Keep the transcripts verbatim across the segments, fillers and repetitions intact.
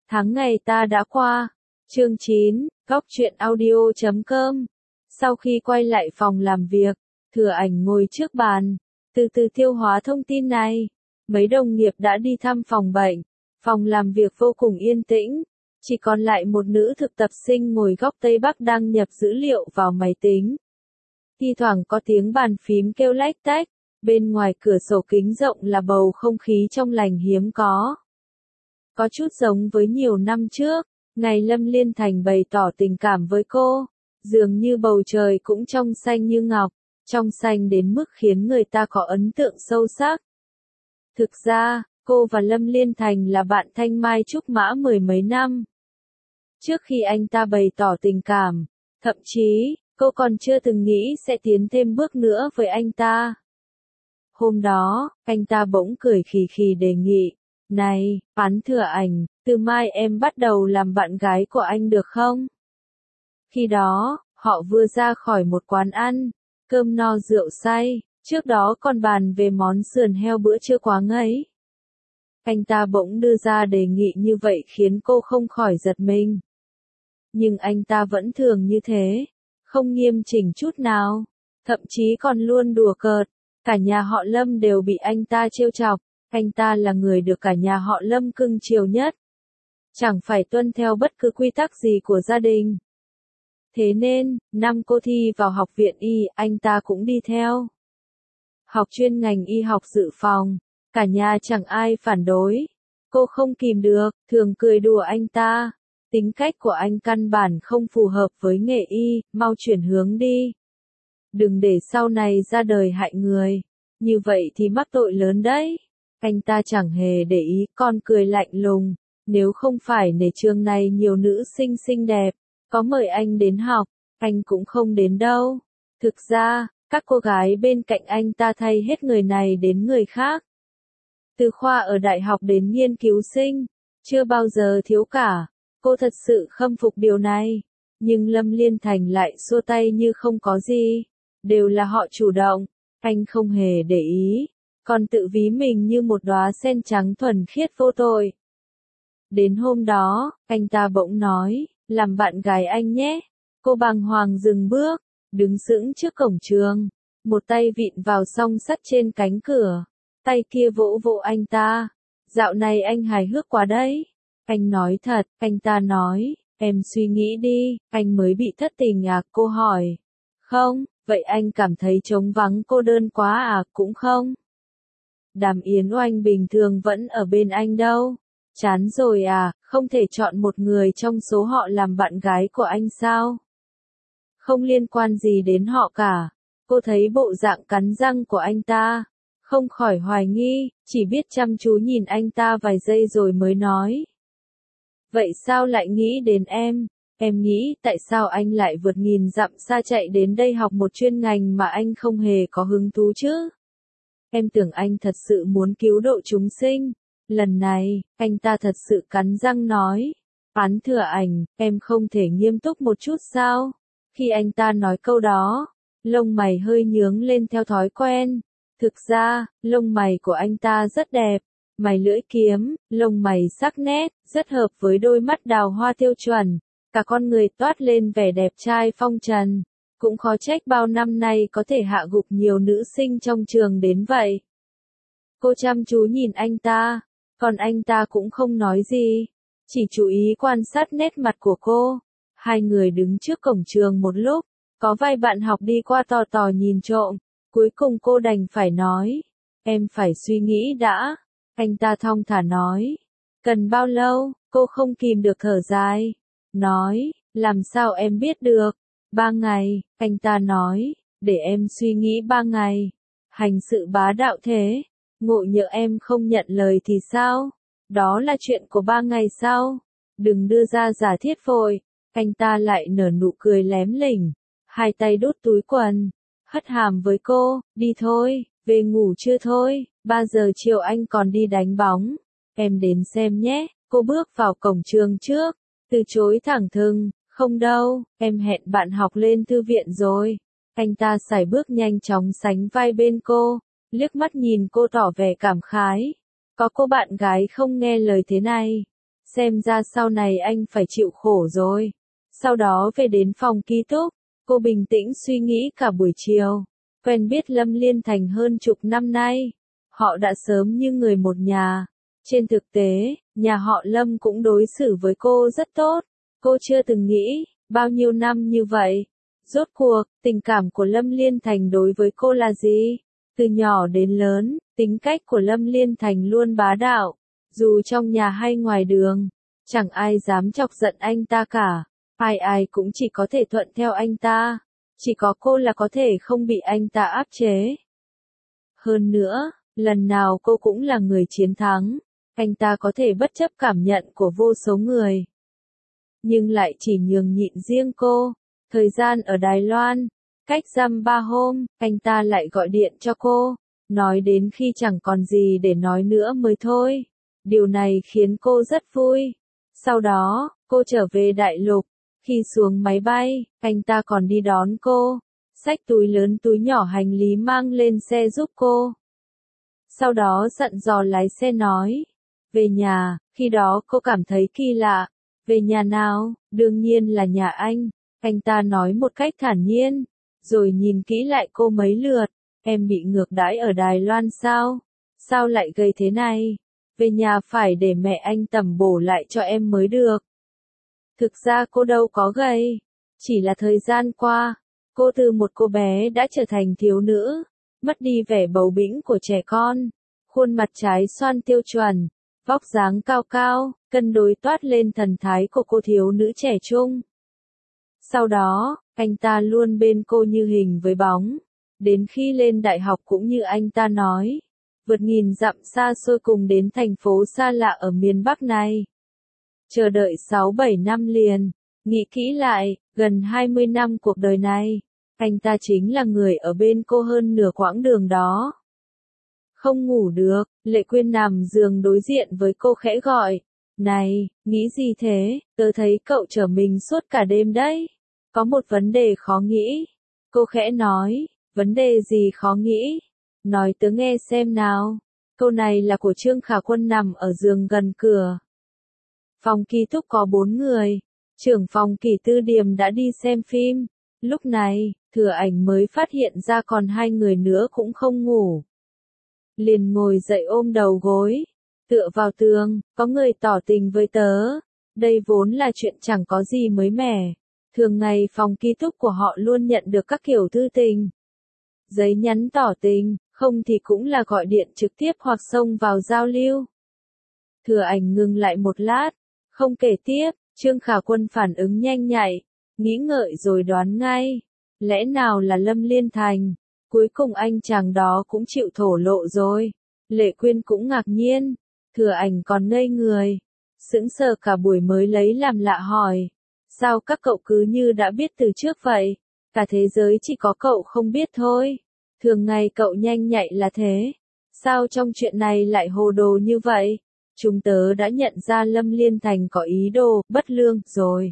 Tháng ngày ta đã qua. Chương chín, góc truyện audio chấm com. Sau khi quay lại phòng làm việc, Thừa Ảnh ngồi trước bàn, từ từ tiêu hóa thông tin này. Mấy đồng nghiệp đã đi thăm phòng bệnh, phòng làm việc vô cùng yên tĩnh, chỉ còn lại một nữ thực tập sinh ngồi góc Tây Bắc đang nhập dữ liệu vào máy tính. Thi thoảng có tiếng bàn phím kêu lách tách, bên ngoài cửa sổ kính rộng là bầu không khí trong lành hiếm có. Có chút giống với nhiều năm trước, ngày Lâm Liên Thành bày tỏ tình cảm với cô, dường như bầu trời cũng trong xanh như ngọc, trong xanh đến mức khiến người ta có ấn tượng sâu sắc. Thực ra, cô và Lâm Liên Thành là bạn thanh mai trúc mã mười mấy năm. Trước khi anh ta bày tỏ tình cảm, thậm chí, cô còn chưa từng nghĩ sẽ tiến thêm bước nữa với anh ta. Hôm đó, anh ta bỗng cười khì khì đề nghị, này, Phán Thừa Ảnh, từ mai em bắt đầu làm bạn gái của anh được không? Khi đó, họ vừa ra khỏi một quán ăn, cơm no rượu say, trước đó còn bàn về món sườn heo bữa trưa quá ngấy. Anh ta bỗng đưa ra đề nghị như vậy khiến cô không khỏi giật mình. Nhưng anh ta vẫn thường như thế, không nghiêm chỉnh chút nào, thậm chí còn luôn đùa cợt, cả nhà họ Lâm đều bị anh ta trêu chọc, anh ta là người được cả nhà họ Lâm cưng chiều nhất. Chẳng phải tuân theo bất cứ quy tắc gì của gia đình. Thế nên, năm cô thi vào học viện y, anh ta cũng đi theo. Học chuyên ngành y học dự phòng, cả nhà chẳng ai phản đối. Cô không kìm được, thường cười đùa anh ta. Tính cách của anh căn bản không phù hợp với nghề y, mau chuyển hướng đi. Đừng để sau này ra đời hại người. Như vậy thì mắc tội lớn đấy. Anh ta chẳng hề để ý, con cười lạnh lùng. Nếu không phải nể trường này nhiều nữ sinh xinh đẹp, có mời anh đến học, anh cũng không đến đâu. Thực ra, các cô gái bên cạnh anh ta thay hết người này đến người khác. Từ khoa ở đại học đến nghiên cứu sinh, chưa bao giờ thiếu cả. Cô thật sự khâm phục điều này. Nhưng Lâm Liên Thành lại xua tay như không có gì. Đều là họ chủ động, anh không hề để ý, còn tự ví mình như một đóa sen trắng thuần khiết vô tội. Đến hôm đó, anh ta bỗng nói, làm bạn gái anh nhé. Cô bàng hoàng dừng bước, đứng sững trước cổng trường, một tay vịn vào song sắt trên cánh cửa, tay kia vỗ vỗ anh ta. Dạo này anh hài hước quá đấy. Anh nói thật, anh ta nói, em suy nghĩ đi, anh mới bị thất tình à? Cô hỏi. Không, vậy anh cảm thấy trống vắng cô đơn quá à? Cũng không. Đàm Yến Oanh bình thường vẫn ở bên anh đâu. Chán rồi à, không thể chọn một người trong số họ làm bạn gái của anh sao? Không liên quan gì đến họ cả. Cô thấy bộ dạng cắn răng của anh ta, không khỏi hoài nghi, chỉ biết chăm chú nhìn anh ta vài giây rồi mới nói. Vậy sao lại nghĩ đến em? Em nghĩ tại sao anh lại vượt nghìn dặm xa chạy đến đây học một chuyên ngành mà anh không hề có hứng thú chứ? Em tưởng anh thật sự muốn cứu độ chúng sinh. Lần này, anh ta thật sự cắn răng nói. Phán Thừa Ảnh, em không thể nghiêm túc một chút sao? Khi anh ta nói câu đó, lông mày hơi nhướng lên theo thói quen. Thực ra, lông mày của anh ta rất đẹp. Mày lưỡi kiếm, lông mày sắc nét, rất hợp với đôi mắt đào hoa tiêu chuẩn. Cả con người toát lên vẻ đẹp trai phong trần. Cũng khó trách bao năm nay có thể hạ gục nhiều nữ sinh trong trường đến vậy. Cô chăm chú nhìn anh ta, còn anh ta cũng không nói gì, chỉ chú ý quan sát nét mặt của cô. Hai người đứng trước cổng trường một lúc, có vài bạn học đi qua tò tò nhìn trộm, cuối cùng cô đành phải nói, em phải suy nghĩ đã. Anh ta thong thả nói, cần bao lâu? Cô không kìm được thở dài, nói, làm sao em biết được? Ba ngày, anh ta nói, để em suy nghĩ ba ngày. Hành sự bá đạo thế, ngộ nhỡ em không nhận lời thì sao? Đó là chuyện của ba ngày sau. Đừng đưa ra giả thiết vội. Anh ta lại nở nụ cười lém lỉnh, hai tay đút túi quần, hất hàm với cô, đi thôi, về ngủ chưa thôi, ba giờ chiều anh còn đi đánh bóng. Em đến xem nhé. Cô bước vào cổng trường trước, từ chối thẳng thừng, không đâu, em hẹn bạn học lên thư viện rồi. Anh ta sải bước nhanh chóng sánh vai bên cô, liếc mắt nhìn cô tỏ vẻ cảm khái. Có cô bạn gái không nghe lời thế này, xem ra sau này anh phải chịu khổ rồi. Sau đó về đến phòng ký túc, cô bình tĩnh suy nghĩ cả buổi chiều. Quen biết Lâm Liên Thành hơn chục năm nay, họ đã sớm như người một nhà. Trên thực tế, nhà họ Lâm cũng đối xử với cô rất tốt. Cô chưa từng nghĩ, bao nhiêu năm như vậy, rốt cuộc, tình cảm của Lâm Liên Thành đối với cô là gì? Từ nhỏ đến lớn, tính cách của Lâm Liên Thành luôn bá đạo. Dù trong nhà hay ngoài đường, chẳng ai dám chọc giận anh ta cả. Ai ai cũng chỉ có thể thuận theo anh ta. Chỉ có cô là có thể không bị anh ta áp chế. Hơn nữa, lần nào cô cũng là người chiến thắng. Anh ta có thể bất chấp cảm nhận của vô số người, nhưng lại chỉ nhường nhịn riêng cô. Thời gian ở Đài Loan, cách dăm ba hôm, anh ta lại gọi điện cho cô, nói đến khi chẳng còn gì để nói nữa mới thôi. Điều này khiến cô rất vui. Sau đó, cô trở về Đại Lục. Khi xuống máy bay, anh ta còn đi đón cô, xách túi lớn túi nhỏ hành lý mang lên xe giúp cô. Sau đó dặn dò lái xe nói, về nhà. Khi đó cô cảm thấy kỳ lạ. Về nhà nào? Đương nhiên là nhà anh. Anh ta nói một cách thản nhiên, rồi nhìn kỹ lại cô mấy lượt. Em bị ngược đãi ở Đài Loan sao? Sao lại gây thế này? Về nhà phải để mẹ anh tẩm bổ lại cho em mới được. Thực ra cô đâu có gầy. Chỉ là thời gian qua, cô từ một cô bé đã trở thành thiếu nữ, mất đi vẻ bầu bĩnh của trẻ con. Khuôn mặt trái xoan tiêu chuẩn, vóc dáng cao cao, cân đối toát lên thần thái của cô thiếu nữ trẻ trung. Sau đó, anh ta luôn bên cô như hình với bóng. Đến khi lên đại học cũng như anh ta nói, vượt nghìn dặm xa xôi cùng đến thành phố xa lạ ở miền Bắc này. Chờ đợi sáu bảy năm liền, nghĩ kỹ lại, gần hai mươi năm cuộc đời này, anh ta chính là người ở bên cô hơn nửa quãng đường đó. Không ngủ được, Lệ Quyên nằm giường đối diện với cô khẽ gọi, này, nghĩ gì thế, tớ thấy cậu chờ mình suốt cả đêm đấy. Có một vấn đề khó nghĩ. Cô khẽ nói, vấn đề gì khó nghĩ? Nói tớ nghe xem nào. Câu này là của Trương Khả Quân nằm ở giường gần cửa. Phòng ký túc có bốn người. Trưởng phòng Kỷ Tư Điềm đã đi xem phim. Lúc này, Thừa Ảnh mới phát hiện ra còn hai người nữa cũng không ngủ. Liền ngồi dậy ôm đầu gối, tựa vào tường, có người tỏ tình với tớ. Đây vốn là chuyện chẳng có gì mới mẻ. Thường ngày phòng ký túc của họ luôn nhận được các kiểu thư tình. Giấy nhắn tỏ tình, không thì cũng là gọi điện trực tiếp hoặc xông vào giao lưu. Thừa Ảnh ngừng lại một lát, không kể tiếp. Trương Khả Quân phản ứng nhanh nhạy, nghĩ ngợi rồi đoán ngay. Lẽ nào là Lâm Liên Thành? Cuối cùng anh chàng đó cũng chịu thổ lộ rồi. Lệ Quyên cũng ngạc nhiên. Thừa Ảnh còn ngây người, sững sờ cả buổi mới lấy làm lạ hỏi. Sao các cậu cứ như đã biết từ trước vậy? Cả thế giới chỉ có cậu không biết thôi. Thường ngày cậu nhanh nhạy là thế. Sao trong chuyện này lại hồ đồ như vậy? Chúng tớ đã nhận ra Lâm Liên Thành có ý đồ bất lương rồi.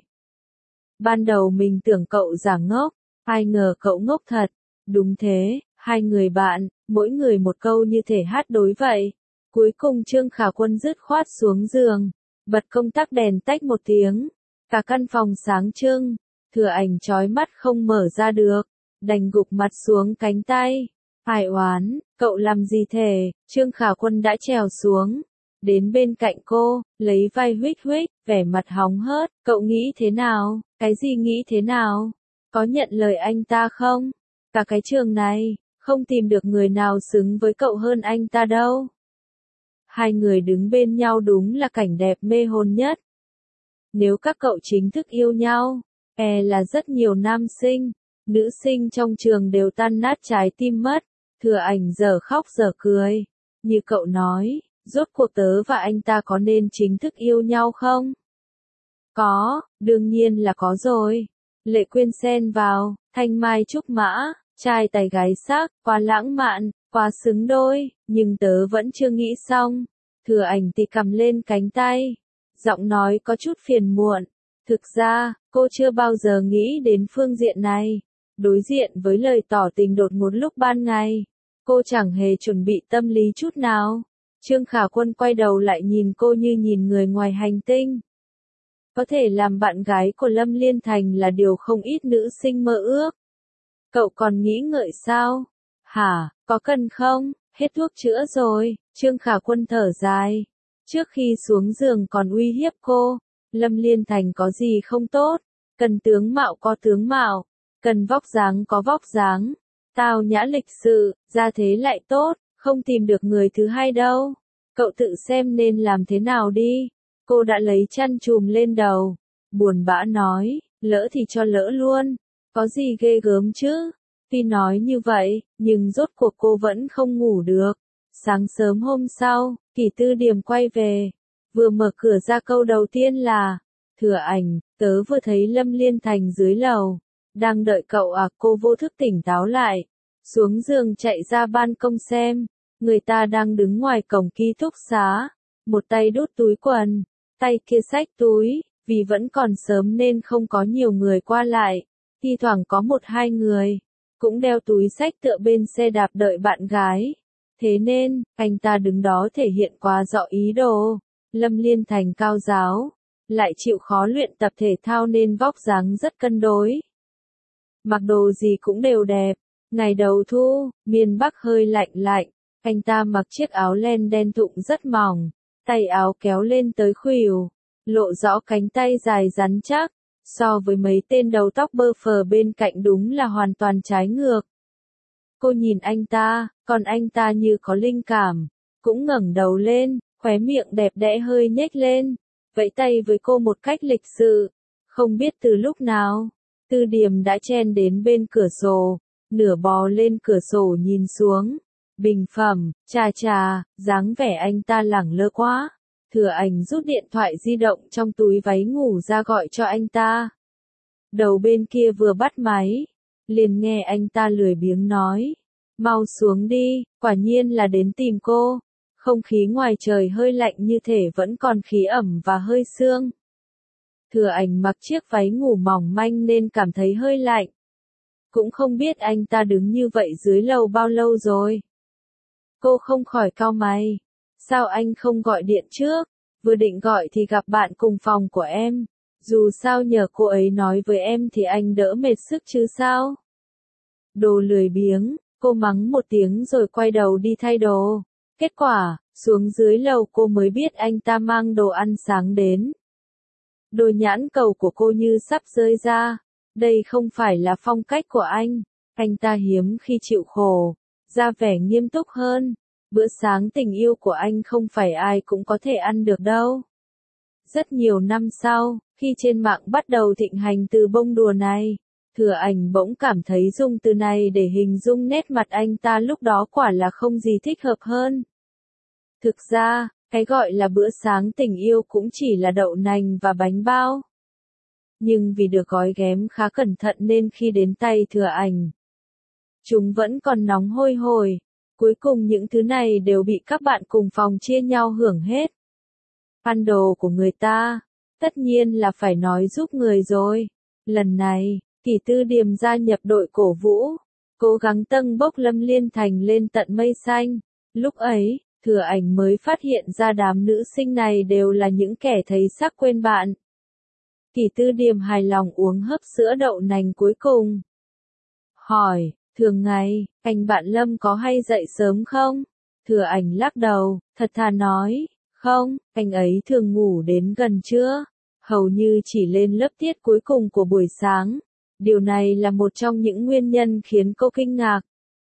Ban đầu mình tưởng cậu giả ngốc, ai ngờ cậu ngốc thật. Đúng thế, hai người bạn, mỗi người một câu như thể hát đối vậy. Cuối cùng Trương Khả Quân dứt khoát xuống giường, bật công tắc đèn tách một tiếng. Cả căn phòng sáng trưng, Thừa Ảnh chói mắt không mở ra được, đành gục mặt xuống cánh tay. Ai oán, cậu làm gì thế? Trương Khả Quân đã trèo xuống, đến bên cạnh cô, lấy vai huých huých, vẻ mặt hóng hớt. Cậu nghĩ thế nào? Cái gì nghĩ thế nào? Có nhận lời anh ta không? Cả cái trường này, không tìm được người nào xứng với cậu hơn anh ta đâu. Hai người đứng bên nhau đúng là cảnh đẹp mê hồn nhất. Nếu các cậu chính thức yêu nhau, e là rất nhiều nam sinh, nữ sinh trong trường đều tan nát trái tim mất. Thừa Ảnh giờ khóc giờ cười. Như cậu nói, rốt cuộc tớ và anh ta có nên chính thức yêu nhau không? Có, đương nhiên là có rồi. Lệ Quyên xen vào, thanh mai trúc mã, trai tài gái sắc, quá lãng mạn, quá xứng đôi, nhưng tớ vẫn chưa nghĩ xong. Thừa Ảnh tì cầm lên cánh tay, giọng nói có chút phiền muộn. Thực ra, cô chưa bao giờ nghĩ đến phương diện này. Đối diện với lời tỏ tình đột ngột lúc ban ngày, cô chẳng hề chuẩn bị tâm lý chút nào. Trương Khả Quân quay đầu lại nhìn cô như nhìn người ngoài hành tinh. Có thể làm bạn gái của Lâm Liên Thành là điều không ít nữ sinh mơ ước. Cậu còn nghĩ ngợi sao? Hả, có cần không? Hết thuốc chữa rồi, Trương Khả Quân thở dài. Trước khi xuống giường còn uy hiếp cô, Lâm Liên Thành có gì không tốt, cần tướng mạo có tướng mạo, cần vóc dáng có vóc dáng, tao nhã lịch sự, gia thế lại tốt, không tìm được người thứ hai đâu. Cậu tự xem nên làm thế nào đi. Cô đã lấy chăn chùm lên đầu, buồn bã nói, lỡ thì cho lỡ luôn, có gì ghê gớm chứ. Tuy nói như vậy, nhưng rốt cuộc cô vẫn không ngủ được. Sáng sớm hôm sau, Kỷ Tư Điềm quay về, vừa mở cửa ra câu đầu tiên là, Thừa Ảnh, tớ vừa thấy Lâm Liên Thành dưới lầu, đang đợi cậu à. Cô vô thức tỉnh táo lại, xuống giường chạy ra ban công xem, người ta đang đứng ngoài cổng ký túc xá, một tay đút túi quần, tay kia xách túi, vì vẫn còn sớm nên không có nhiều người qua lại, thi thoảng có một hai người, cũng đeo túi xách tựa bên xe đạp đợi bạn gái. Thế nên, anh ta đứng đó thể hiện quá rõ ý đồ. Lâm Liên Thành cao giáo, lại chịu khó luyện tập thể thao nên vóc dáng rất cân đối. Mặc đồ gì cũng đều đẹp. Ngày đầu thu, miền Bắc hơi lạnh lạnh, anh ta mặc chiếc áo len đen thụng rất mỏng, tay áo kéo lên tới khuỷu, lộ rõ cánh tay dài rắn chắc, so với mấy tên đầu tóc bơ phờ bên cạnh đúng là hoàn toàn trái ngược. Cô nhìn anh ta, còn anh ta như có linh cảm, cũng ngẩng đầu lên, khóe miệng đẹp đẽ hơi nhếch lên, vẫy tay với cô một cách lịch sự. Không biết từ lúc nào, Tư Điềm đã chen đến bên cửa sổ, nửa bò lên cửa sổ nhìn xuống. Bình phẩm, chà chà, dáng vẻ anh ta lẳng lơ quá. Thừa Ảnh rút điện thoại di động trong túi váy ngủ ra gọi cho anh ta. Đầu bên kia vừa bắt máy, liền nghe anh ta lười biếng nói, mau xuống đi, quả nhiên là đến tìm cô. Không khí ngoài trời hơi lạnh như thể vẫn còn khí ẩm và hơi sương. Thừa Ảnh mặc chiếc váy ngủ mỏng manh nên cảm thấy hơi lạnh. Cũng không biết anh ta đứng như vậy dưới lầu bao lâu rồi. Cô không khỏi cau mày. Sao anh không gọi điện trước? Vừa định gọi thì gặp bạn cùng phòng của em. Dù sao nhờ cô ấy nói với em thì anh đỡ mệt sức chứ sao? Đồ lười biếng, cô mắng một tiếng rồi quay đầu đi thay đồ. Kết quả, xuống dưới lầu cô mới biết anh ta mang đồ ăn sáng đến. Đôi nhãn cầu của cô như sắp rơi ra. Đây không phải là phong cách của anh. Anh ta hiếm khi chịu khổ, ra vẻ nghiêm túc hơn. Bữa sáng tình yêu của anh không phải ai cũng có thể ăn được đâu. Rất nhiều năm sau, khi trên mạng bắt đầu thịnh hành từ bông đùa này, Thừa Ảnh bỗng cảm thấy dùng từ này để hình dung nét mặt anh ta lúc đó quả là không gì thích hợp hơn. Thực ra, cái gọi là bữa sáng tình yêu cũng chỉ là đậu nành và bánh bao. Nhưng vì được gói ghém khá cẩn thận nên khi đến tay Thừa Ảnh, chúng vẫn còn nóng hôi hổi. Cuối cùng những thứ này đều bị các bạn cùng phòng chia nhau hưởng hết. Ăn đồ của người ta, tất nhiên là phải nói giúp người rồi. Lần này, Kỷ Tư Điềm gia nhập đội cổ vũ, cố gắng tâng bốc Lâm Liên Thành lên tận mây xanh. Lúc ấy, Thừa Ảnh mới phát hiện ra đám nữ sinh này đều là những kẻ thấy sắc quên bạn. Kỷ Tư Điềm hài lòng uống hớp sữa đậu nành cuối cùng. Hỏi, thường ngày, anh bạn Lâm có hay dậy sớm không? Thừa Ảnh lắc đầu, thật thà nói, không, anh ấy thường ngủ đến gần trưa, hầu như chỉ lên lớp tiết cuối cùng của buổi sáng. Điều này là một trong những nguyên nhân khiến cô kinh ngạc.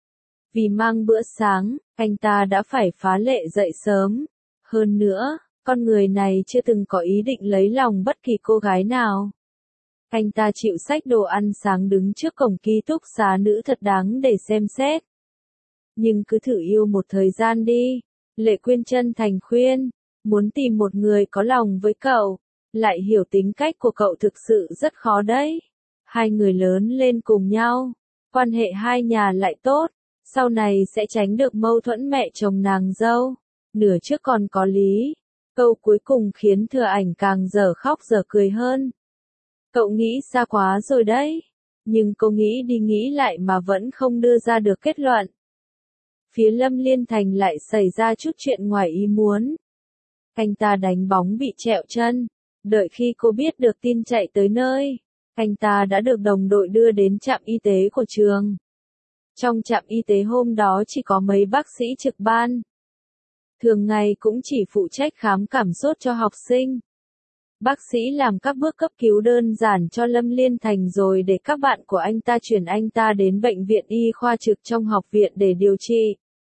Vì mang bữa sáng, anh ta đã phải phá lệ dậy sớm. Hơn nữa, con người này chưa từng có ý định lấy lòng bất kỳ cô gái nào. Anh ta chịu xách đồ ăn sáng đứng trước cổng ký túc xá nữ thật đáng để xem xét. Nhưng cứ thử yêu một thời gian đi. Lệ Quyên chân thành khuyên, muốn tìm một người có lòng với cậu, lại hiểu tính cách của cậu thực sự rất khó đấy. Hai người lớn lên cùng nhau, quan hệ hai nhà lại tốt, sau này sẽ tránh được mâu thuẫn mẹ chồng nàng dâu. Nửa trước còn có lý, câu cuối cùng khiến Thừa Ảnh càng dở khóc dở cười hơn. Cậu nghĩ xa quá rồi đấy, nhưng cô nghĩ đi nghĩ lại mà vẫn không đưa ra được kết luận. phía Lâm Liên Thành lại xảy ra chút chuyện ngoài ý muốn. Anh ta đánh bóng bị trẹo chân, đợi khi cô biết được tin chạy tới nơi, anh ta đã được đồng đội đưa đến trạm y tế của trường. Trong trạm y tế hôm đó chỉ có mấy bác sĩ trực ban. Thường ngày cũng chỉ phụ trách khám cảm sốt cho học sinh. Bác sĩ làm các bước cấp cứu đơn giản cho Lâm Liên Thành rồi để các bạn của anh ta chuyển anh ta đến bệnh viện y khoa trực trong học viện để điều trị.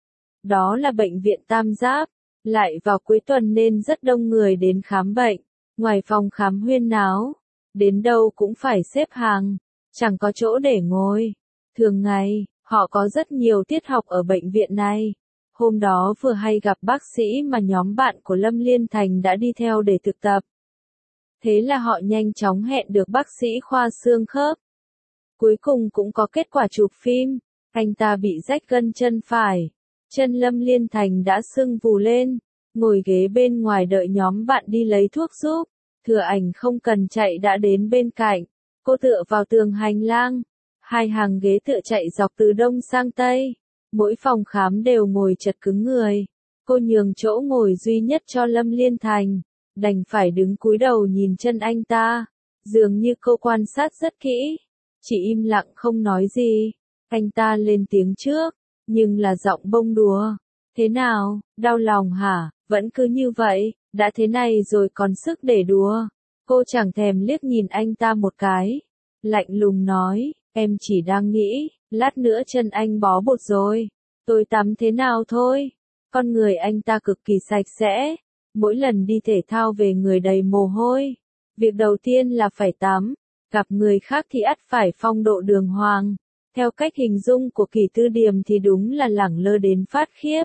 Đó là bệnh viện Tam Giáp, lại vào cuối tuần nên rất đông người đến khám bệnh. Ngoài phòng khám huyên náo, đến đâu cũng phải xếp hàng, chẳng có chỗ để ngồi. Thường ngày, họ có rất nhiều tiết học ở bệnh viện này. Hôm đó vừa hay gặp bác sĩ mà nhóm bạn của Lâm Liên Thành đã đi theo để thực tập. Thế là họ nhanh chóng hẹn được bác sĩ khoa xương khớp. Cuối cùng cũng có kết quả chụp phim, anh ta bị rách gân chân phải. Chân Lâm Liên Thành đã sưng vù lên, ngồi ghế bên ngoài đợi nhóm bạn đi lấy thuốc giúp. Thừa Ảnh không cần chạy đã đến bên cạnh, cô tựa vào tường hành lang. Hai hàng ghế tựa chạy dọc từ đông sang tây, mỗi phòng khám đều ngồi chật cứng người. Cô nhường chỗ ngồi duy nhất cho Lâm Liên Thành, đành phải đứng cúi đầu nhìn chân anh ta. Dường như cô quan sát rất kỹ, chỉ im lặng không nói gì. Anh ta lên tiếng trước, nhưng là giọng bông đùa. Thế nào, đau lòng hả? Vẫn cứ như vậy, đã thế này rồi còn sức để đùa. Cô chẳng thèm liếc nhìn anh ta một cái, lạnh lùng nói, em chỉ đang nghĩ, lát nữa chân anh bó bột rồi, tôi tắm thế nào thôi. Con người anh ta cực kỳ sạch sẽ, mỗi lần đi thể thao về người đầy mồ hôi. Việc đầu tiên là phải tắm, gặp người khác thì ắt phải phong độ đường hoàng. Theo cách hình dung của Kỳ Tư Điềm thì đúng là lẳng lơ đến phát khiếp.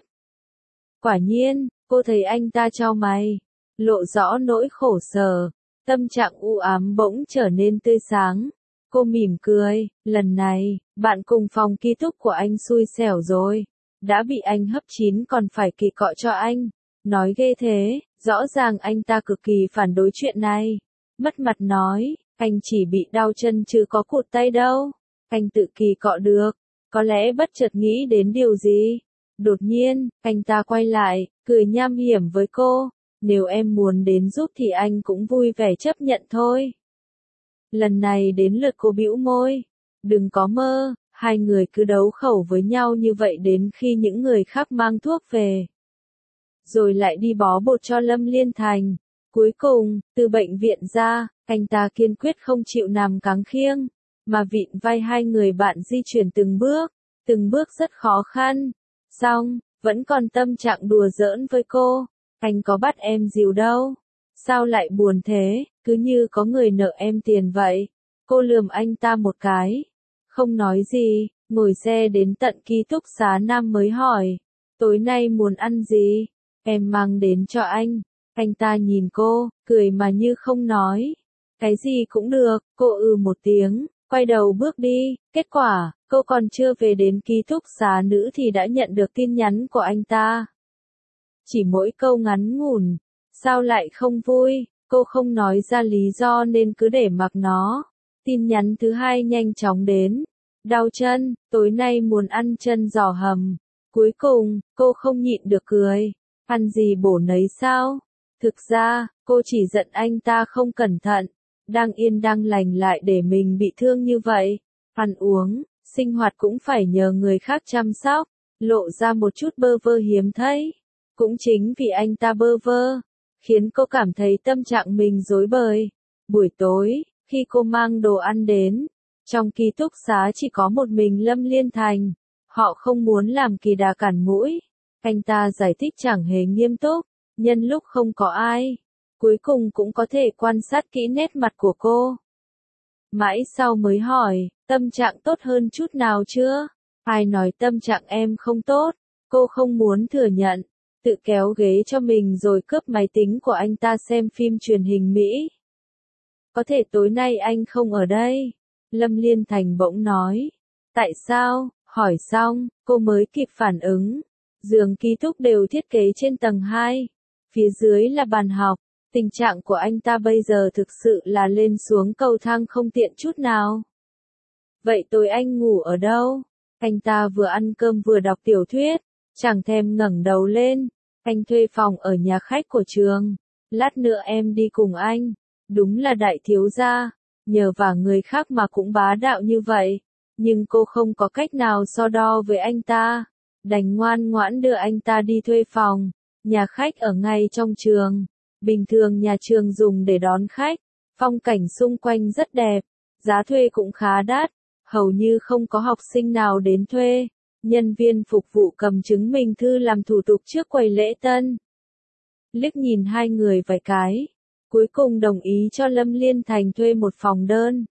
Quả nhiên, cô thấy anh ta chau mày, lộ rõ nỗi khổ sở, tâm trạng u ám bỗng trở nên tươi sáng. Cô mỉm cười, lần này, bạn cùng phòng ký túc của anh xui xẻo rồi, đã bị anh hấp chín còn phải kỳ cọ cho anh. Nói ghê thế, rõ ràng anh ta cực kỳ phản đối chuyện này. Mất mặt nói, anh chỉ bị đau chân chứ có cụt tay đâu. Anh tự kỳ cọ được, có lẽ bất chợt nghĩ đến điều gì. Đột nhiên, anh ta quay lại, cười nham hiểm với cô. Nếu em muốn đến giúp thì anh cũng vui vẻ chấp nhận thôi. Lần này đến lượt cô bĩu môi. Đừng có mơ, hai người cứ đấu khẩu với nhau như vậy đến khi những người khác mang thuốc về. Rồi lại đi bó bột cho Lâm Liên Thành. Cuối cùng, từ bệnh viện ra, anh ta kiên quyết không chịu nằm cáng khiêng, mà vịn vai hai người bạn di chuyển từng bước, từng bước rất khó khăn. Xong, vẫn còn tâm trạng đùa giỡn với cô. Anh có bắt em dìu đâu. Sao lại buồn thế, cứ như có người nợ em tiền vậy. Cô lườm anh ta một cái. Không nói gì, ngồi xe đến tận ký túc xá Nam mới hỏi. Tối nay muốn ăn gì? Em mang đến cho anh. Anh ta nhìn cô, cười mà như không nói. Cái gì cũng được, cô ừ một tiếng, quay đầu bước đi. Kết quả, cô còn chưa về đến ký túc xá nữ thì đã nhận được tin nhắn của anh ta. Chỉ mỗi câu ngắn ngủn, sao lại không vui, cô không nói ra lý do nên cứ để mặc nó. Tin nhắn thứ hai nhanh chóng đến. Đau chân, tối nay muốn ăn chân giò hầm. Cuối cùng, cô không nhịn được cười. Ăn gì bổ nấy sao? Thực ra, cô chỉ giận anh ta không cẩn thận. Đang yên đang lành lại để mình bị thương như vậy. Ăn uống, sinh hoạt cũng phải nhờ người khác chăm sóc. Lộ ra một chút bơ vơ hiếm thấy. Cũng chính vì anh ta bơ vơ, khiến cô cảm thấy tâm trạng mình rối bời. Buổi tối, khi cô mang đồ ăn đến, trong ký túc xá chỉ có một mình Lâm Liên Thành. Họ không muốn làm kỳ đà cản mũi. Anh ta giải thích chẳng hề nghiêm túc, nhân lúc không có ai. Cuối cùng cũng có thể quan sát kỹ nét mặt của cô. Mãi sau mới hỏi, tâm trạng tốt hơn chút nào chưa? Ai nói tâm trạng em không tốt? Cô không muốn thừa nhận. Tự kéo ghế cho mình rồi cướp máy tính của anh ta xem phim truyền hình Mỹ. Có thể tối nay anh không ở đây. Lâm Liên Thành bỗng nói. Tại sao? Hỏi xong, cô mới kịp phản ứng. Giường ký túc đều thiết kế trên tầng hai. Phía dưới là bàn học. Tình trạng của anh ta bây giờ thực sự là lên xuống cầu thang không tiện chút nào. Vậy tối anh ngủ ở đâu? Anh ta vừa ăn cơm vừa đọc tiểu thuyết. chẳng thèm ngẩng đầu lên. Anh thuê phòng ở nhà khách của trường. Lát nữa em đi cùng anh. Đúng là đại thiếu gia. Nhờ vả người khác mà cũng bá đạo như vậy. Nhưng cô không có cách nào so đo với anh ta. Đành ngoan ngoãn đưa anh ta đi thuê phòng. Nhà khách ở ngay trong trường. Bình thường nhà trường dùng để đón khách. Phong cảnh xung quanh rất đẹp. Giá thuê cũng khá đắt. Hầu như không có học sinh nào đến thuê. Nhân viên phục vụ cầm chứng minh thư làm thủ tục trước quầy lễ tân. Liếc nhìn hai người vài cái. Cuối cùng đồng ý cho Lâm Liên Thành thuê một phòng đơn.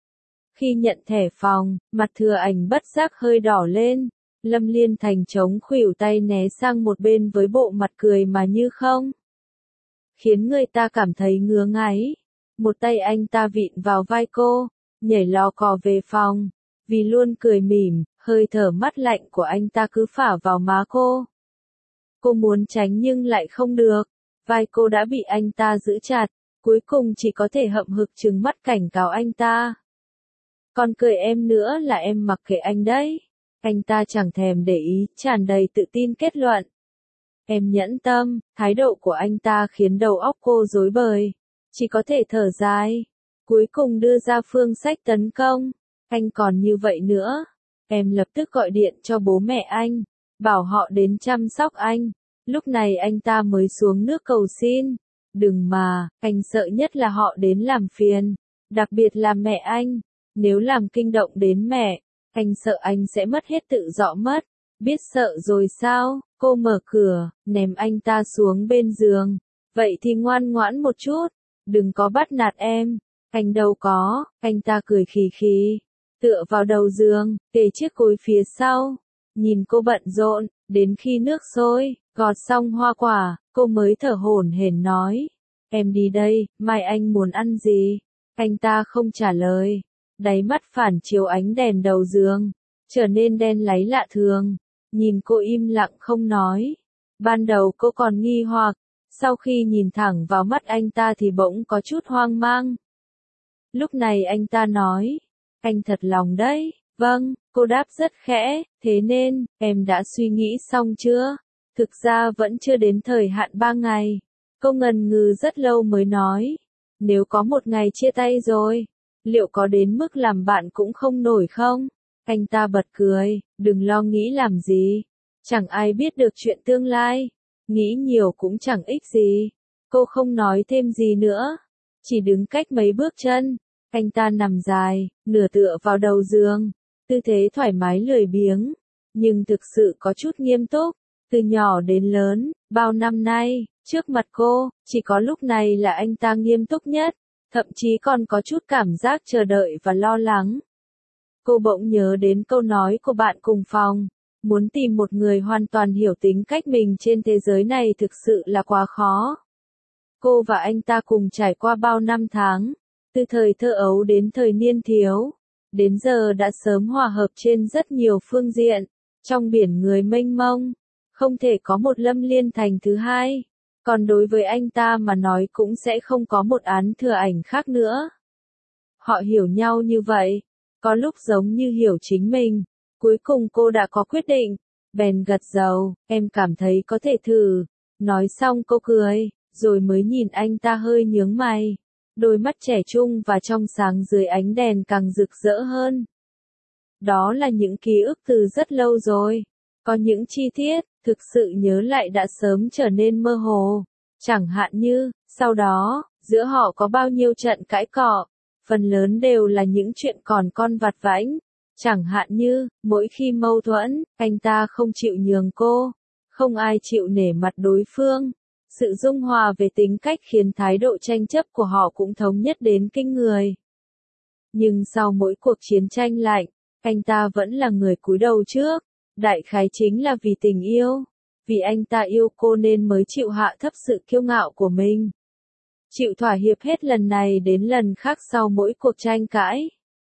Khi nhận thẻ phòng, mặt Thừa Ảnh bất giác hơi đỏ lên. Lâm Liên Thành chống khuỷu tay né sang một bên với bộ mặt cười mà như không. Khiến người ta cảm thấy ngứa ngáy. Một tay anh ta vịn vào vai cô, nhảy lò cò về phòng. Vì luôn cười mỉm, hơi thở mắt lạnh của anh ta cứ phả vào má cô. Cô muốn tránh nhưng lại không được. Vai cô đã bị anh ta giữ chặt, cuối cùng chỉ có thể hậm hực trừng mắt cảnh cáo anh ta. Còn cười em nữa là em mặc kệ anh đấy. Anh ta chẳng thèm để ý, tràn đầy tự tin kết luận. Em nhẫn tâm, thái độ của anh ta khiến đầu óc cô rối bời. Chỉ có thể thở dài. Cuối cùng đưa ra phương sách tấn công. Anh còn như vậy nữa. Em lập tức gọi điện cho bố mẹ anh. Bảo họ đến chăm sóc anh. Lúc này anh ta mới xuống nước cầu xin. Đừng mà, anh sợ nhất là họ đến làm phiền. Đặc biệt là mẹ anh. Nếu làm kinh động đến mẹ, anh sợ anh sẽ mất hết tự dọ mất. Biết sợ rồi sao? Cô mở cửa, ném anh ta xuống bên giường. Vậy thì ngoan ngoãn một chút. Đừng có bắt nạt em. Anh đâu có, anh ta cười khì khì. Tựa vào đầu giường, kề chiếc gối phía sau. Nhìn cô bận rộn, đến khi nước sôi, gọt xong hoa quả, cô mới thở hổn hển nói. Em đi đây, mai anh muốn ăn gì? Anh ta không trả lời. Đáy mắt phản chiếu ánh đèn đầu giường, trở nên đen láy lạ thường. Nhìn cô im lặng không nói. Ban đầu cô còn nghi hoặc, sau khi nhìn thẳng vào mắt anh ta thì bỗng có chút hoang mang. Lúc này anh ta nói, anh thật lòng đấy. Vâng, cô đáp rất khẽ, thế nên, em đã suy nghĩ xong chưa? Thực ra vẫn chưa đến thời hạn ba ngày. Cô ngần ngừ rất lâu mới nói, nếu có một ngày chia tay rồi, liệu có đến mức làm bạn cũng không nổi không? Anh ta bật cười, đừng lo nghĩ làm gì. Chẳng ai biết được chuyện tương lai. Nghĩ nhiều cũng chẳng ích gì. Cô không nói thêm gì nữa. Chỉ đứng cách mấy bước chân. Anh ta nằm dài, nửa tựa vào đầu giường. Tư thế thoải mái lười biếng. Nhưng thực sự có chút nghiêm túc. Từ nhỏ đến lớn, bao năm nay, trước mặt cô, chỉ có lúc này là anh ta nghiêm túc nhất. Thậm chí còn có chút cảm giác chờ đợi và lo lắng. Cô bỗng nhớ đến câu nói của bạn cùng phòng. Muốn tìm một người hoàn toàn hiểu tính cách mình trên thế giới này thực sự là quá khó. Cô và anh ta cùng trải qua bao năm tháng. Từ thời thơ ấu đến thời niên thiếu. Đến giờ đã sớm hòa hợp trên rất nhiều phương diện. Trong biển người mênh mông. Không thể có một Lâm Liên Thành thứ hai. Còn đối với anh ta mà nói cũng sẽ không có một Án Thừa Ảnh khác nữa. Họ hiểu nhau như vậy. Có lúc giống như hiểu chính mình. Cuối cùng cô đã có quyết định. Bèn gật đầu, em cảm thấy có thể thử. Nói xong cô cười, rồi mới nhìn anh ta hơi nhướng mày. Đôi mắt trẻ trung và trong sáng dưới ánh đèn càng rực rỡ hơn. Đó là những ký ức từ rất lâu rồi. Có những chi tiết, thực sự nhớ lại đã sớm trở nên mơ hồ. Chẳng hạn như, sau đó, giữa họ có bao nhiêu trận cãi cọ. Phần lớn đều là những chuyện còn con vặt vãnh. Chẳng hạn như, mỗi khi mâu thuẫn, anh ta không chịu nhường cô. Không ai chịu nể mặt đối phương. Sự dung hòa về tính cách khiến thái độ tranh chấp của họ cũng thống nhất đến kinh người. Nhưng sau mỗi cuộc chiến tranh lạnh, anh ta vẫn là người cúi đầu trước. Đại khái chính là vì tình yêu. Vì anh ta yêu cô nên mới chịu hạ thấp sự kiêu ngạo của mình. Chịu thỏa hiệp hết lần này đến lần khác sau mỗi cuộc tranh cãi.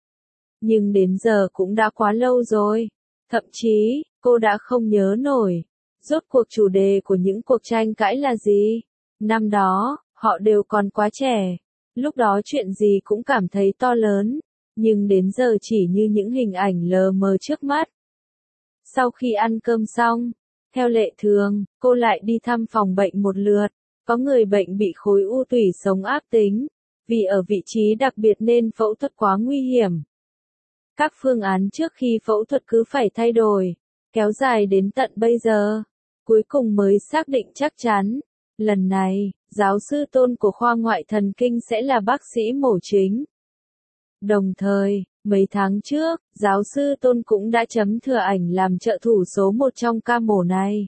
Nhưng đến giờ cũng đã quá lâu rồi. Thậm chí, cô đã không nhớ nổi. Rốt cuộc chủ đề của những cuộc tranh cãi là gì? Năm đó, họ đều còn quá trẻ. Lúc đó chuyện gì cũng cảm thấy to lớn. Nhưng đến giờ chỉ như những hình ảnh lờ mờ trước mắt. Sau khi ăn cơm xong, Theo lệ thường, cô lại đi thăm phòng bệnh một lượt. Có người bệnh bị khối u tủy sống ác tính, vì ở vị trí đặc biệt nên phẫu thuật quá nguy hiểm. Các phương án trước khi phẫu thuật cứ phải thay đổi, kéo dài đến tận bây giờ. Cuối cùng mới xác định chắc chắn, lần này, giáo sư Tôn của khoa ngoại thần kinh sẽ là bác sĩ mổ chính. Đồng thời, mấy tháng trước, giáo sư Tôn cũng đã chấm Thừa Ảnh làm trợ thủ số một trong ca mổ này.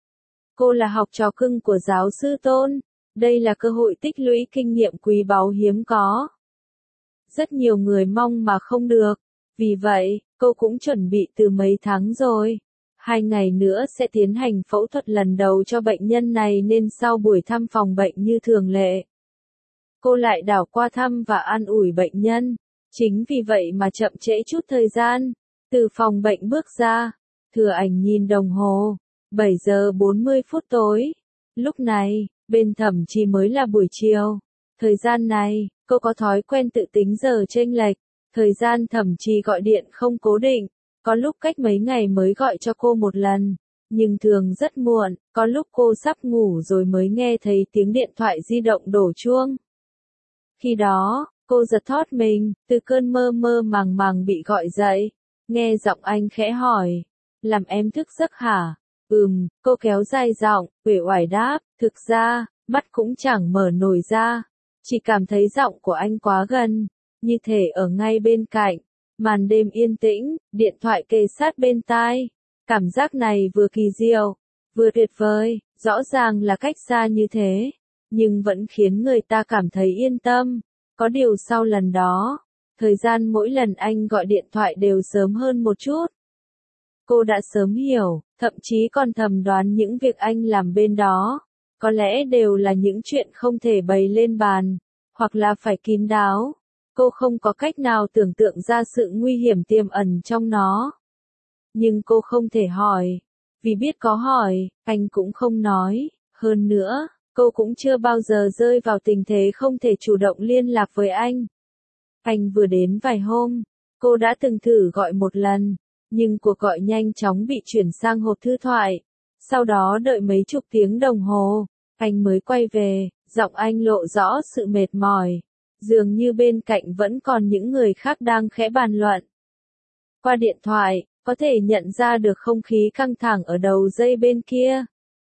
Cô là học trò cưng của giáo sư Tôn. Đây là cơ hội tích lũy kinh nghiệm quý báu hiếm có. Rất nhiều người mong mà không được. Vì vậy, cô cũng chuẩn bị từ mấy tháng rồi. Hai ngày nữa sẽ tiến hành phẫu thuật lần đầu cho bệnh nhân này nên sau buổi thăm phòng bệnh như thường lệ, cô lại đảo qua thăm và an ủi bệnh nhân. Chính vì vậy mà chậm trễ chút thời gian. Từ phòng bệnh bước ra, Thừa Ảnh nhìn đồng hồ. bảy giờ bốn mươi phút tối. Lúc này, bên Thẩm Trì mới là buổi chiều. Thời gian này, cô có thói quen tự tính giờ chênh lệch. Thời gian Thẩm Trì gọi điện không cố định. Có lúc cách mấy ngày mới gọi cho cô một lần. Nhưng thường rất muộn, có lúc cô sắp ngủ rồi mới nghe thấy tiếng điện thoại di động đổ chuông. Khi đó, cô giật thót mình, từ cơn mơ mơ màng màng bị gọi dậy. Nghe giọng anh khẽ hỏi, làm em thức giấc hả? Ừm, cô kéo dài giọng, uể oải đáp, thực ra, mắt cũng chẳng mở nổi ra. Chỉ cảm thấy giọng của anh quá gần, như thể ở ngay bên cạnh. Màn đêm yên tĩnh, điện thoại kề sát bên tai. Cảm giác này vừa kỳ diệu, vừa tuyệt vời, rõ ràng là cách xa như thế, nhưng vẫn khiến người ta cảm thấy yên tâm. Có điều sau lần đó, thời gian mỗi lần anh gọi điện thoại đều sớm hơn một chút. Cô đã sớm hiểu, thậm chí còn thầm đoán những việc anh làm bên đó, có lẽ đều là những chuyện không thể bày lên bàn, hoặc là phải kín đáo. Cô không có cách nào tưởng tượng ra sự nguy hiểm tiềm ẩn trong nó. Nhưng cô không thể hỏi, vì biết có hỏi, anh cũng không nói. Hơn nữa, cô cũng chưa bao giờ rơi vào tình thế không thể chủ động liên lạc với anh. Anh vừa đến vài hôm, cô đã từng thử gọi một lần, nhưng cuộc gọi nhanh chóng bị chuyển sang hộp thư thoại. Sau đó đợi mấy chục tiếng đồng hồ, anh mới quay về, giọng anh lộ rõ sự mệt mỏi. Dường như bên cạnh vẫn còn những người khác đang khẽ bàn luận. Qua điện thoại, có thể nhận ra được không khí căng thẳng ở đầu dây bên kia.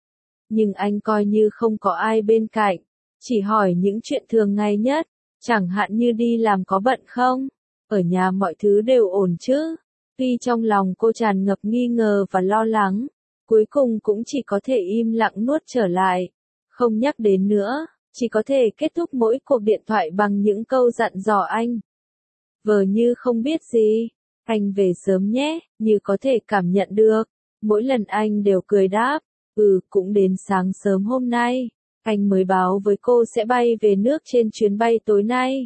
Nhưng anh coi như không có ai bên cạnh, chỉ hỏi những chuyện thường ngày nhất, chẳng hạn như đi làm có bận không, ở nhà mọi thứ đều ổn chứ. Tuy trong lòng cô tràn ngập nghi ngờ và lo lắng, cuối cùng cũng chỉ có thể im lặng nuốt trở lại, không nhắc đến nữa. Chỉ có thể kết thúc mỗi cuộc điện thoại bằng những câu dặn dò anh. Vờ như không biết gì, anh về sớm nhé, như có thể cảm nhận được. Mỗi lần anh đều cười đáp, ừ cũng đến sáng sớm hôm nay. Anh mới báo với cô sẽ bay về nước trên chuyến bay tối nay.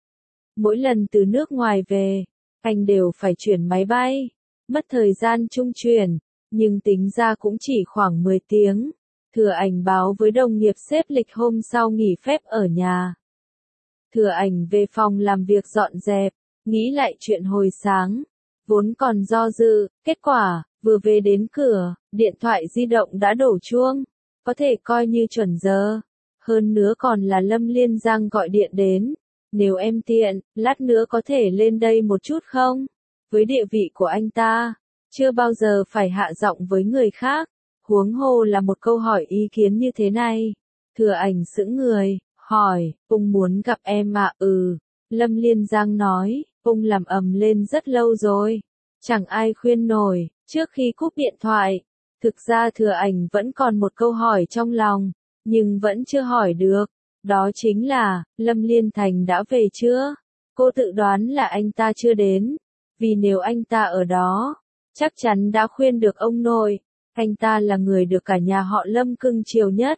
Mỗi lần từ nước ngoài về, anh đều phải chuyển máy bay, mất thời gian trung chuyển, nhưng tính ra cũng chỉ khoảng mười tiếng. Thừa Ảnh báo với đồng nghiệp xếp lịch hôm sau nghỉ phép ở nhà. Thừa Ảnh về phòng làm việc dọn dẹp, nghĩ lại chuyện hồi sáng, vốn còn do dự, kết quả, vừa về đến cửa, điện thoại di động đã đổ chuông, có thể coi như chuẩn giờ. Hơn nữa còn là Lâm Liên Giang gọi điện đến, nếu em tiện, lát nữa có thể lên đây một chút không? Với địa vị của anh ta, chưa bao giờ phải hạ giọng với người khác. Huống hồ là một câu hỏi ý kiến như thế này. Thừa Ảnh sững người, hỏi, ông muốn gặp em à? Ừ. Lâm Liên Giang nói, ông làm ầm lên rất lâu rồi. Chẳng ai khuyên nổi, trước khi cúp điện thoại. Thực ra Thừa Ảnh vẫn còn một câu hỏi trong lòng, nhưng vẫn chưa hỏi được. Đó chính là, Lâm Liên Thành đã về chưa? Cô tự đoán là anh ta chưa đến. Vì nếu anh ta ở đó, chắc chắn đã khuyên được ông nội. Anh ta là người được cả nhà họ Lâm cưng chiều nhất.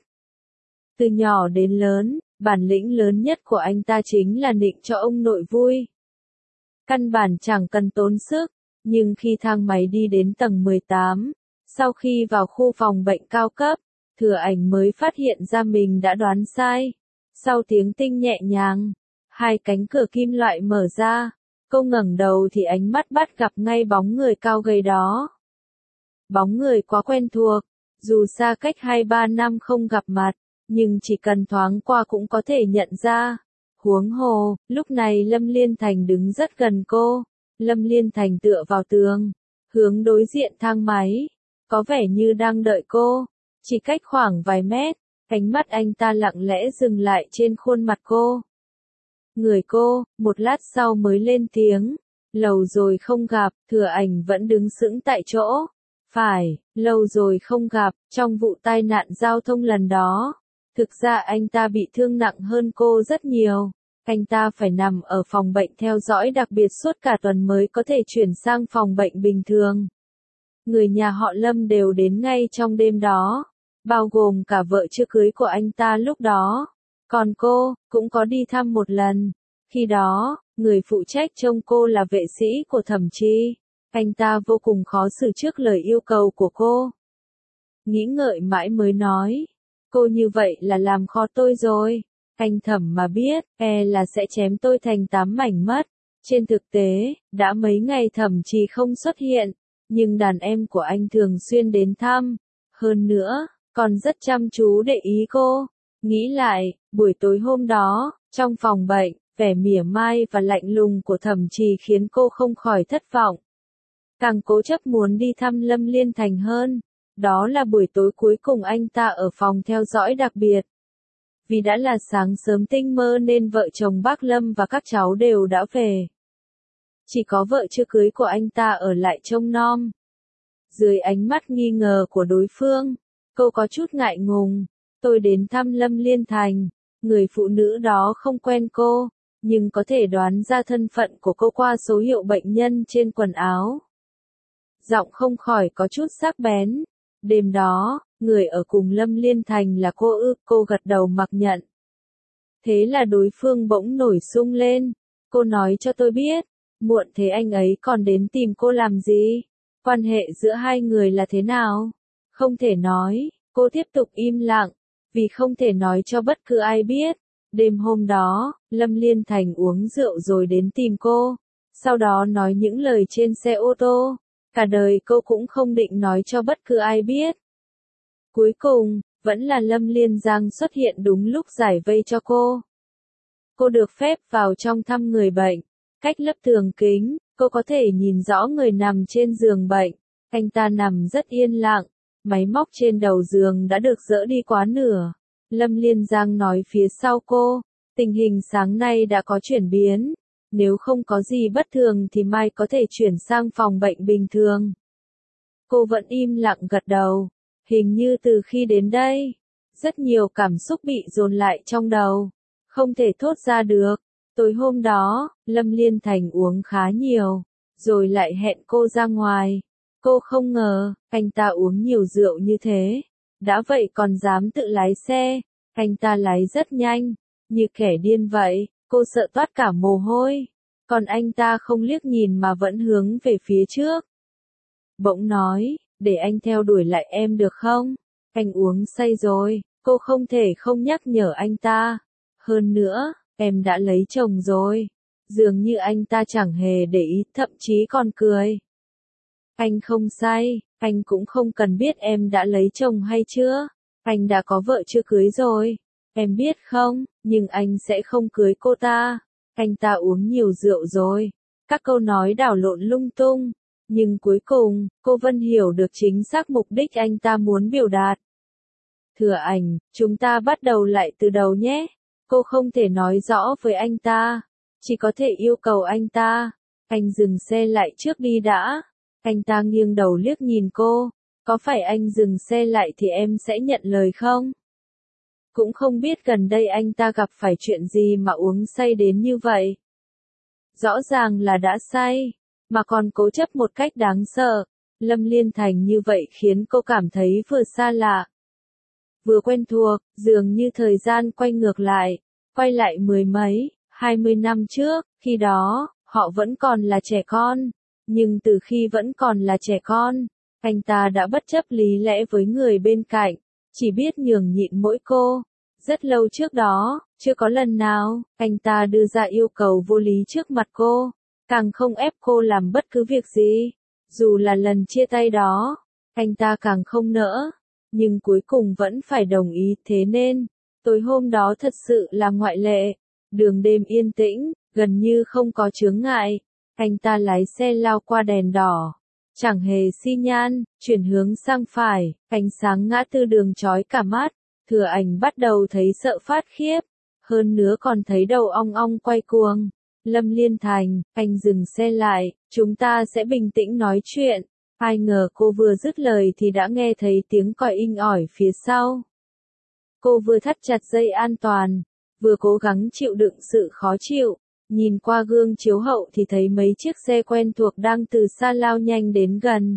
Từ nhỏ đến lớn, bản lĩnh lớn nhất của anh ta chính là nịnh cho ông nội vui. Căn bản chẳng cần tốn sức, nhưng khi thang máy đi đến tầng mười tám, sau khi vào khu phòng bệnh cao cấp, Thừa Ảnh mới phát hiện ra mình đã đoán sai. Sau tiếng tinh nhẹ nhàng, hai cánh cửa kim loại mở ra, cô ngẩng đầu thì ánh mắt bắt gặp ngay bóng người cao gầy đó. Bóng người quá quen thuộc, Dù xa cách hai ba năm không gặp mặt, nhưng chỉ cần thoáng qua cũng có thể nhận ra. Huống hồ, lúc này Lâm Liên Thành đứng rất gần cô. Lâm Liên Thành tựa vào tường, hướng đối diện thang máy, có vẻ như đang đợi cô, chỉ cách khoảng vài mét, ánh mắt anh ta lặng lẽ dừng lại trên khuôn mặt cô. Người cô, một lát sau mới lên tiếng, lâu rồi không gặp, Thừa Ảnh vẫn đứng sững tại chỗ. Phải, lâu rồi không gặp, trong vụ tai nạn giao thông lần đó, thực ra anh ta bị thương nặng hơn cô rất nhiều. Anh ta phải nằm ở phòng bệnh theo dõi đặc biệt suốt cả tuần mới có thể chuyển sang phòng bệnh bình thường. Người nhà họ Lâm đều đến ngay trong đêm đó, bao gồm cả vợ chưa cưới của anh ta lúc đó. Còn cô, cũng có đi thăm một lần. Khi đó, người phụ trách trông cô là vệ sĩ của Thẩm Chi. Anh ta vô cùng khó xử trước lời yêu cầu của cô. Nghĩ ngợi mãi mới nói, cô như vậy là làm khó tôi rồi. Anh Thẩm mà biết, e là sẽ chém tôi thành tám mảnh mất. Trên thực tế, đã mấy ngày Thẩm Chi không xuất hiện, nhưng đàn em của anh thường xuyên đến thăm. Hơn nữa, còn rất chăm chú để ý cô. Nghĩ lại, buổi tối hôm đó, trong phòng bệnh, vẻ mỉa mai và lạnh lùng của Thẩm Chi khiến cô không khỏi thất vọng. Càng cố chấp muốn đi thăm Lâm Liên Thành hơn. Đó là buổi tối cuối cùng anh ta ở phòng theo dõi đặc biệt. Vì đã là sáng sớm tinh mơ nên vợ chồng bác Lâm và các cháu đều đã về. Chỉ có vợ chưa cưới của anh ta ở lại trông nom. Dưới ánh mắt nghi ngờ của đối phương, cô có chút ngại ngùng. Tôi đến thăm Lâm Liên Thành, người phụ nữ đó không quen cô, nhưng có thể đoán ra thân phận của cô qua số hiệu bệnh nhân trên quần áo. Giọng không khỏi có chút sắc bén. Đêm đó, người ở cùng Lâm Liên Thành là cô ư, cô gật đầu mặc nhận. Thế là đối phương bỗng nổi sung lên. Cô nói cho tôi biết, muộn thế anh ấy còn đến tìm cô làm gì? Quan hệ giữa hai người là thế nào? Không thể nói, cô tiếp tục im lặng, vì không thể nói cho bất cứ ai biết. Đêm hôm đó, Lâm Liên Thành uống rượu rồi đến tìm cô, sau đó nói những lời trên xe ô tô. Cả đời cô cũng không định nói cho bất cứ ai biết. Cuối cùng, vẫn là Lâm Liên Giang xuất hiện đúng lúc giải vây cho cô. Cô được phép vào trong thăm người bệnh. Cách lớp tường kính, cô có thể nhìn rõ người nằm trên giường bệnh. Anh ta nằm rất yên lặng. Máy móc trên đầu giường đã được dỡ đi quá nửa. Lâm Liên Giang nói phía sau cô, tình hình sáng nay đã có chuyển biến. Nếu không có gì bất thường thì mai có thể chuyển sang phòng bệnh bình thường. Cô vẫn im lặng gật đầu. Hình như từ khi đến đây, rất nhiều cảm xúc bị dồn lại trong đầu. Không thể thốt ra được. Tối hôm đó, Lâm Liên Thành uống khá nhiều, rồi lại hẹn cô ra ngoài. Cô không ngờ, anh ta uống nhiều rượu như thế. Đã vậy còn dám tự lái xe. Anh ta lái rất nhanh, như kẻ điên vậy. Cô sợ toát cả mồ hôi. Còn anh ta không liếc nhìn mà vẫn hướng về phía trước. Bỗng nói, để anh theo đuổi lại em được không? Anh uống say rồi, cô không thể không nhắc nhở anh ta. Hơn nữa, em đã lấy chồng rồi. Dường như anh ta chẳng hề để ý, thậm chí còn cười. Anh không say, anh cũng không cần biết em đã lấy chồng hay chưa. Anh đã có vợ chưa cưới rồi. Em biết không, nhưng anh sẽ không cưới cô ta. Anh ta uống nhiều rượu rồi. Các câu nói đảo lộn lung tung. Nhưng cuối cùng, cô Vân hiểu được chính xác mục đích anh ta muốn biểu đạt. Thừa Ảnh, chúng ta bắt đầu lại từ đầu nhé. Cô không thể nói rõ với anh ta. Chỉ có thể yêu cầu anh ta. Anh dừng xe lại trước đi đã. Anh ta nghiêng đầu liếc nhìn cô. Có phải anh dừng xe lại thì em sẽ nhận lời không? Cũng không biết gần đây anh ta gặp phải chuyện gì mà uống say đến như vậy. Rõ ràng là đã say, mà còn cố chấp một cách đáng sợ. Lâm Liên Thành như vậy khiến cô cảm thấy vừa xa lạ, vừa quen thuộc, dường như thời gian quay ngược lại, quay lại mười mấy, hai mươi năm trước, khi đó, họ vẫn còn là trẻ con. Nhưng từ khi vẫn còn là trẻ con, anh ta đã bất chấp lý lẽ với người bên cạnh, chỉ biết nhường nhịn mỗi cô. Rất lâu trước đó, chưa có lần nào, anh ta đưa ra yêu cầu vô lý trước mặt cô, càng không ép cô làm bất cứ việc gì. Dù là lần chia tay đó, anh ta càng không nỡ. nhưng cuối cùng vẫn phải đồng ý, thế nên, tối hôm đó thật sự là ngoại lệ. Đường đêm yên tĩnh, gần như không có chướng ngại. Anh ta lái xe lao qua đèn đỏ. Chẳng hề xi nhan, chuyển hướng sang phải, ánh sáng ngã tư đường chói cả mắt. Thừa Ảnh bắt đầu thấy sợ phát khiếp. Hơn nữa còn thấy đầu ong ong quay cuồng. Lâm Liên Thành, anh dừng xe lại, chúng ta sẽ bình tĩnh nói chuyện. Ai ngờ cô vừa dứt lời thì đã nghe thấy tiếng còi inh ỏi phía sau. Cô vừa thắt chặt dây an toàn, vừa cố gắng chịu đựng sự khó chịu. Nhìn qua gương chiếu hậu thì thấy mấy chiếc xe quen thuộc đang từ xa lao nhanh đến gần.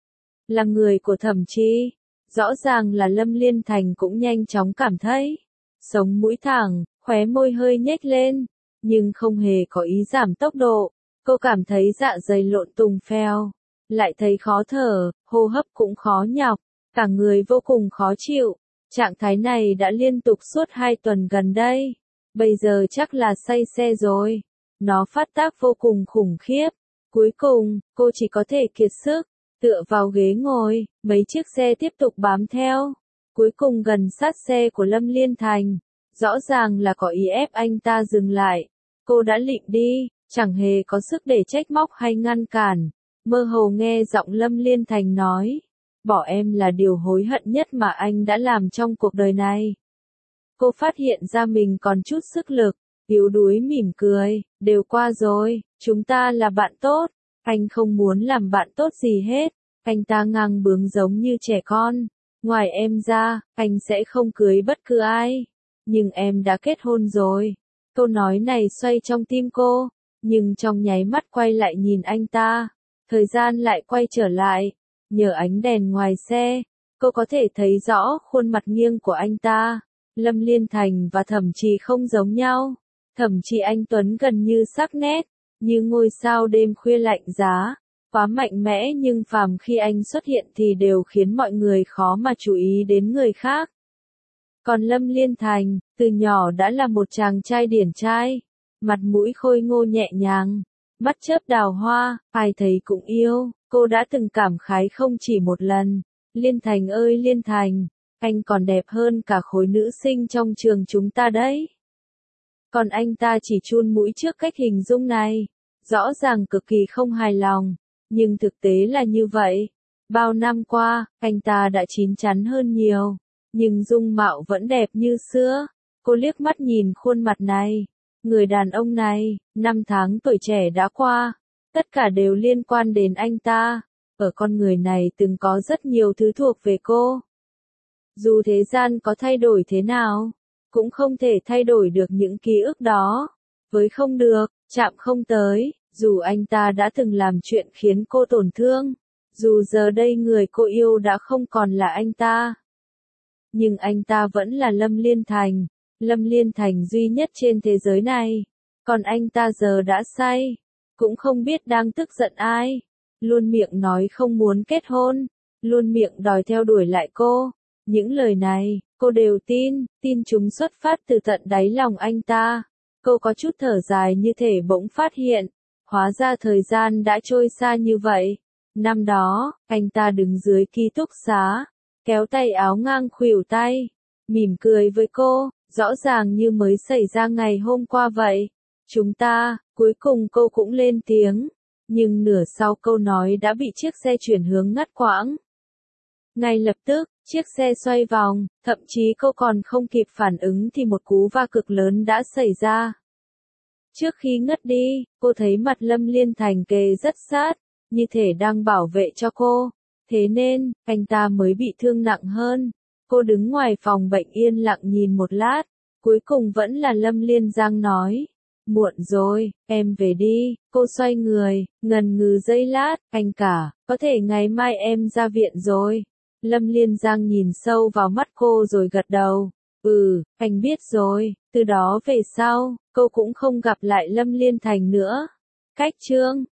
Là người của Thẩm Chi, rõ ràng là Lâm Liên Thành cũng nhanh chóng cảm thấy. Sống mũi thẳng, khóe môi hơi nhếch lên, nhưng không hề có ý giảm tốc độ. Cô cảm thấy dạ dày lộn tùng phèo, lại thấy khó thở, hô hấp cũng khó nhọc, cả người vô cùng khó chịu. Trạng thái này đã liên tục suốt hai tuần gần đây. Bây giờ chắc là say xe rồi. Nó phát tác vô cùng khủng khiếp. Cuối cùng, cô chỉ có thể kiệt sức, tựa vào ghế ngồi, mấy chiếc xe tiếp tục bám theo. Cuối cùng gần sát xe của Lâm Liên Thành. Rõ ràng là có ý ép anh ta dừng lại. Cô đã lịm đi, chẳng hề có sức để trách móc hay ngăn cản. Mơ hồ nghe giọng Lâm Liên Thành nói. Bỏ em là điều hối hận nhất mà anh đã làm trong cuộc đời này. Cô phát hiện ra mình còn chút sức lực, yếu đuối mỉm cười, đều qua rồi, chúng ta là bạn tốt, anh không muốn làm bạn tốt gì hết, anh ta ngang bướng giống như trẻ con, ngoài em ra, anh sẽ không cưới bất cứ ai, nhưng em đã kết hôn rồi. Câu nói này xoay trong tim cô, nhưng trong nháy mắt quay lại nhìn anh ta, thời gian lại quay trở lại, nhờ ánh đèn ngoài xe, cô có thể thấy rõ khuôn mặt nghiêng của anh ta. Lâm Liên Thành và Thẩm Trì không giống nhau. Thẩm Trì anh tuấn gần như sắc nét, như ngôi sao đêm khuya lạnh giá, quá mạnh mẽ nhưng phàm khi anh xuất hiện thì đều khiến mọi người khó mà chú ý đến người khác. Còn Lâm Liên Thành, từ nhỏ đã là một chàng trai điển trai, mặt mũi khôi ngô nhẹ nhàng, mắt chớp đào hoa, ai thấy cũng yêu, cô đã từng cảm khái không chỉ một lần. Liên Thành ơi Liên Thành, anh còn đẹp hơn cả khối nữ sinh trong trường chúng ta đấy. Còn anh ta chỉ chun mũi trước cách hình dung này, rõ ràng cực kỳ không hài lòng, nhưng thực tế là như vậy. Bao năm qua, anh ta đã chín chắn hơn nhiều, nhưng dung mạo vẫn đẹp như xưa. Cô liếc mắt nhìn khuôn mặt này, người đàn ông này, năm tháng tuổi trẻ đã qua, tất cả đều liên quan đến anh ta. Ở con người này từng có rất nhiều thứ thuộc về cô. Dù thế gian có thay đổi thế nào, cũng không thể thay đổi được những ký ức đó. Với không được, chạm không tới, dù anh ta đã từng làm chuyện khiến cô tổn thương, dù giờ đây người cô yêu đã không còn là anh ta. Nhưng anh ta vẫn là Lâm Liên Thành, Lâm Liên Thành duy nhất trên thế giới này. Còn anh ta giờ đã say, cũng không biết đang tức giận ai. Luôn miệng nói không muốn kết hôn, luôn miệng đòi theo đuổi lại cô. Những lời này, cô đều tin, tin chúng xuất phát từ tận đáy lòng anh ta. Cô có chút thở dài như thể bỗng phát hiện, hóa ra thời gian đã trôi xa như vậy. Năm đó, anh ta đứng dưới ký túc xá, kéo tay áo ngang khuỷu tay, mỉm cười với cô, rõ ràng như mới xảy ra ngày hôm qua vậy. Chúng ta, cuối cùng cô cũng lên tiếng, nhưng nửa sau câu nói đã bị chiếc xe chuyển hướng ngắt quãng. Ngay lập tức, chiếc xe xoay vòng, thậm chí cô còn không kịp phản ứng thì một cú va cực lớn đã xảy ra. Trước khi ngất đi, cô thấy mặt Lâm Liên Thành kề rất sát, như thể đang bảo vệ cho cô. Thế nên, anh ta mới bị thương nặng hơn. Cô đứng ngoài phòng bệnh yên lặng nhìn một lát, cuối cùng vẫn là Lâm Liên Giang nói. Muộn rồi, em về đi. Cô xoay người, ngần ngừ giây lát, anh cả, có thể ngày mai em ra viện rồi. Lâm Liên Giang nhìn sâu vào mắt cô rồi gật đầu. Ừ, anh biết rồi. Từ đó về sau, cô cũng không gặp lại Lâm Liên Thành nữa. Cách chương